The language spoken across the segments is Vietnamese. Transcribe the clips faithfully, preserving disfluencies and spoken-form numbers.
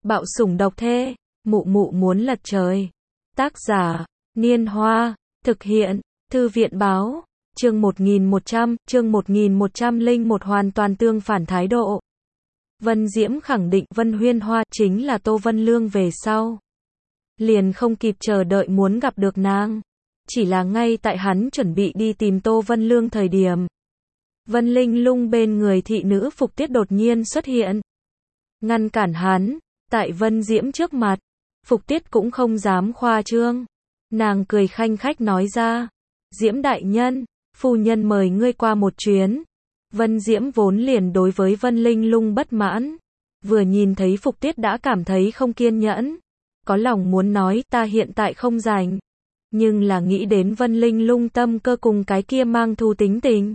Bạo sủng độc thê, mụ mụ muốn lật trời. Tác giả, Niên Hoa, thực hiện, Thư viện báo, chương một nghìn một trăm, chương một nghìn một trăm lẻ một hoàn toàn tương phản thái độ. Vân Diễm khẳng định Vân Huyên Hoa chính là Tô Vân Lương về sau. Liền không kịp chờ đợi muốn gặp được nàng. Chỉ là ngay tại hắn chuẩn bị đi tìm Tô Vân Lương thời điểm. Vân Linh Lung bên người thị nữ Phục Tiết đột nhiên xuất hiện. Ngăn cản hắn, tại Vân Diễm trước mặt. Phục Tiết cũng không dám khoa trương. Nàng cười khanh khách nói ra. Diễm đại nhân, phu nhân mời ngươi qua một chuyến. Vân Diễm vốn liền đối với Vân Linh Lung bất mãn. Vừa nhìn thấy Phục Tiết đã cảm thấy không kiên nhẫn. Có lòng muốn nói ta hiện tại không rảnh. Nhưng là nghĩ đến Vân Linh Lung tâm cơ cùng cái kia mang thù tính tình.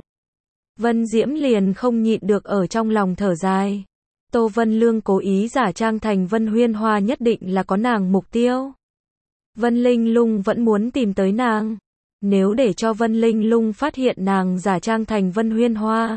Vân Diễm liền không nhịn được ở trong lòng thở dài. Tô Vân Lương cố ý giả trang thành Vân Huyên Hoa nhất định là có nàng mục tiêu. Vân Linh Lung vẫn muốn tìm tới nàng. Nếu để cho Vân Linh Lung phát hiện nàng giả trang thành Vân Huyên Hoa.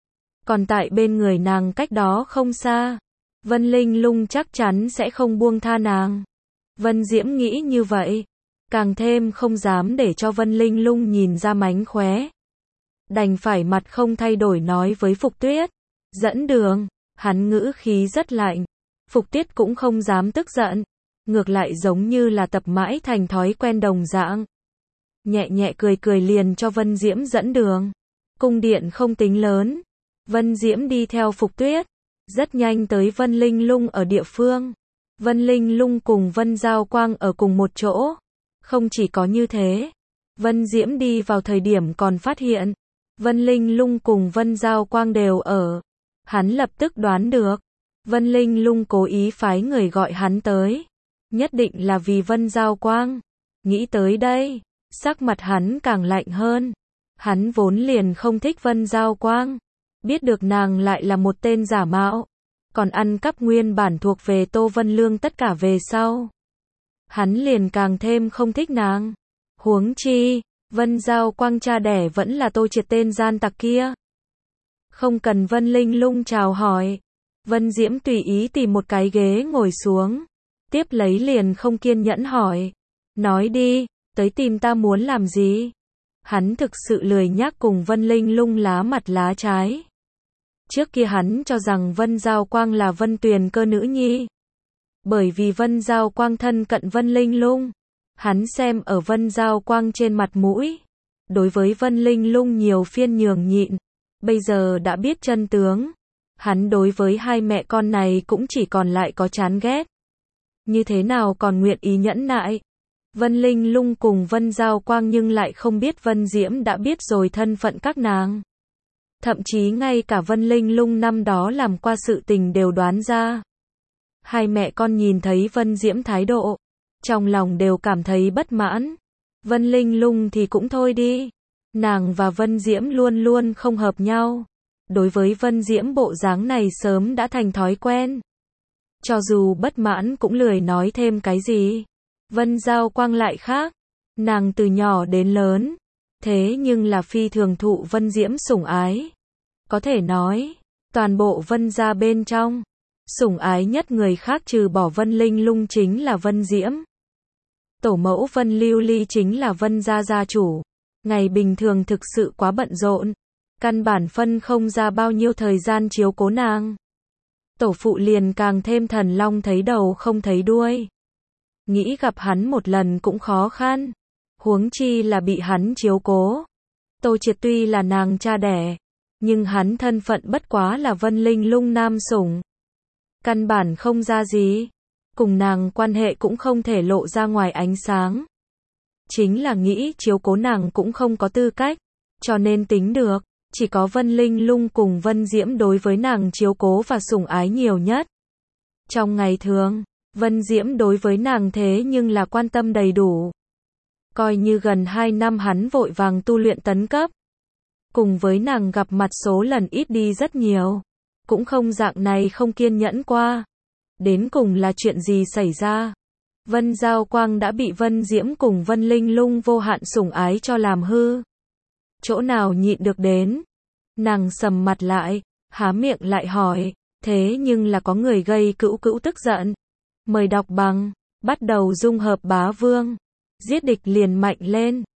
Còn tại bên người nàng cách đó không xa. Vân Linh Lung chắc chắn sẽ không buông tha nàng. Vân Diễm nghĩ như vậy. Càng thêm không dám để cho Vân Linh Lung nhìn ra mánh khóe. Đành phải mặt không thay đổi nói với Phục Tuyết. Dẫn đường, hắn ngữ khí rất lạnh. Phục Tuyết cũng không dám tức giận. Ngược lại giống như là tập mãi thành thói quen đồng dạng. Nhẹ nhẹ cười cười liền cho Vân Diễm dẫn đường. Cung điện không tính lớn. Vân Diễm đi theo Phục Tuyết. Rất nhanh tới Vân Linh Lung ở địa phương. Vân Linh Lung cùng Vân Giao Quang ở cùng một chỗ. Không chỉ có như thế. Vân Diễm đi vào thời điểm còn phát hiện. Vân Linh Lung cùng Vân Giao Quang đều ở. Hắn lập tức đoán được. Vân Linh Lung cố ý phái người gọi hắn tới. Nhất định là vì Vân Giao Quang. Nghĩ tới đây. Sắc mặt hắn càng lạnh hơn. Hắn vốn liền không thích Vân Giao Quang. Biết được nàng lại là một tên giả mạo. Còn ăn cắp nguyên bản thuộc về Tô Vân Lương tất cả về sau. Hắn liền càng thêm không thích nàng. Huống chi, Vân Giao Quang cha đẻ vẫn là Tô Triệt tên gian tặc kia. Không cần Vân Linh Lung chào hỏi. Vân Diễm tùy ý tìm một cái ghế ngồi xuống. Tiếp lấy liền không kiên nhẫn hỏi. Nói đi, tới tìm ta muốn làm gì? Hắn thực sự lười nhác cùng Vân Linh Lung lá mặt lá trái. Trước kia hắn cho rằng Vân Giao Quang là Vân Tuyền Cơ nữ nhi. Bởi vì Vân Giao Quang thân cận Vân Linh Lung. Hắn xem ở Vân Giao Quang trên mặt mũi. Đối với Vân Linh Lung nhiều phiên nhường nhịn. Bây giờ đã biết chân tướng. Hắn đối với hai mẹ con này cũng chỉ còn lại có chán ghét. Như thế nào còn nguyện ý nhẫn nại. Vân Linh Lung cùng Vân Giao Quang nhưng lại không biết Vân Diễm đã biết rồi thân phận các nàng. Thậm chí ngay cả Vân Linh Lung năm đó làm qua sự tình đều đoán ra. Hai mẹ con nhìn thấy Vân Diễm thái độ. Trong lòng đều cảm thấy bất mãn. Vân Linh Lung thì cũng thôi đi. Nàng và Vân Diễm luôn luôn không hợp nhau. Đối với Vân Diễm bộ dáng này sớm đã thành thói quen. Cho dù bất mãn cũng lười nói thêm cái gì. Vân Giao Quang lại khác. Nàng từ nhỏ đến lớn. Thế nhưng là phi thường thụ Vân Diễm sủng ái. Có thể nói, toàn bộ Vân gia bên trong. Sủng ái nhất người khác trừ bỏ Vân Linh Lung chính là Vân Diễm. Tổ mẫu Vân Lưu Ly chính là Vân gia gia chủ. Ngày bình thường thực sự quá bận rộn. Căn bản phân không ra bao nhiêu thời gian chiếu cố nàng. Tổ phụ liền càng thêm thần long thấy đầu không thấy đuôi. Nghĩ gặp hắn một lần cũng khó khăn. Huống chi là bị hắn chiếu cố. Tô Triệt tuy là nàng cha đẻ. Nhưng hắn thân phận bất quá là Vân Linh Lung nam sủng. Căn bản không ra gì. Cùng nàng quan hệ cũng không thể lộ ra ngoài ánh sáng. Chính là nghĩ chiếu cố nàng cũng không có tư cách. Cho nên tính được. Chỉ có Vân Linh Lung cùng Vân Diễm đối với nàng chiếu cố và sủng ái nhiều nhất. Trong ngày thường, Vân Diễm đối với nàng thế nhưng là quan tâm đầy đủ. Coi như gần hai năm hắn vội vàng tu luyện tấn cấp. Cùng với nàng gặp mặt số lần ít đi rất nhiều. Cũng không dạng này không kiên nhẫn qua. Đến cùng là chuyện gì xảy ra? Vân Giao Quang đã bị Vân Diễm cùng Vân Linh Lung vô hạn sủng ái cho làm hư. Chỗ nào nhịn được đến? Nàng sầm mặt lại, há miệng lại hỏi. Thế nhưng là có người gây cữu cữu tức giận. Mời đọc bằng. Bắt đầu dung hợp bá vương. Giết địch liền mạnh lên.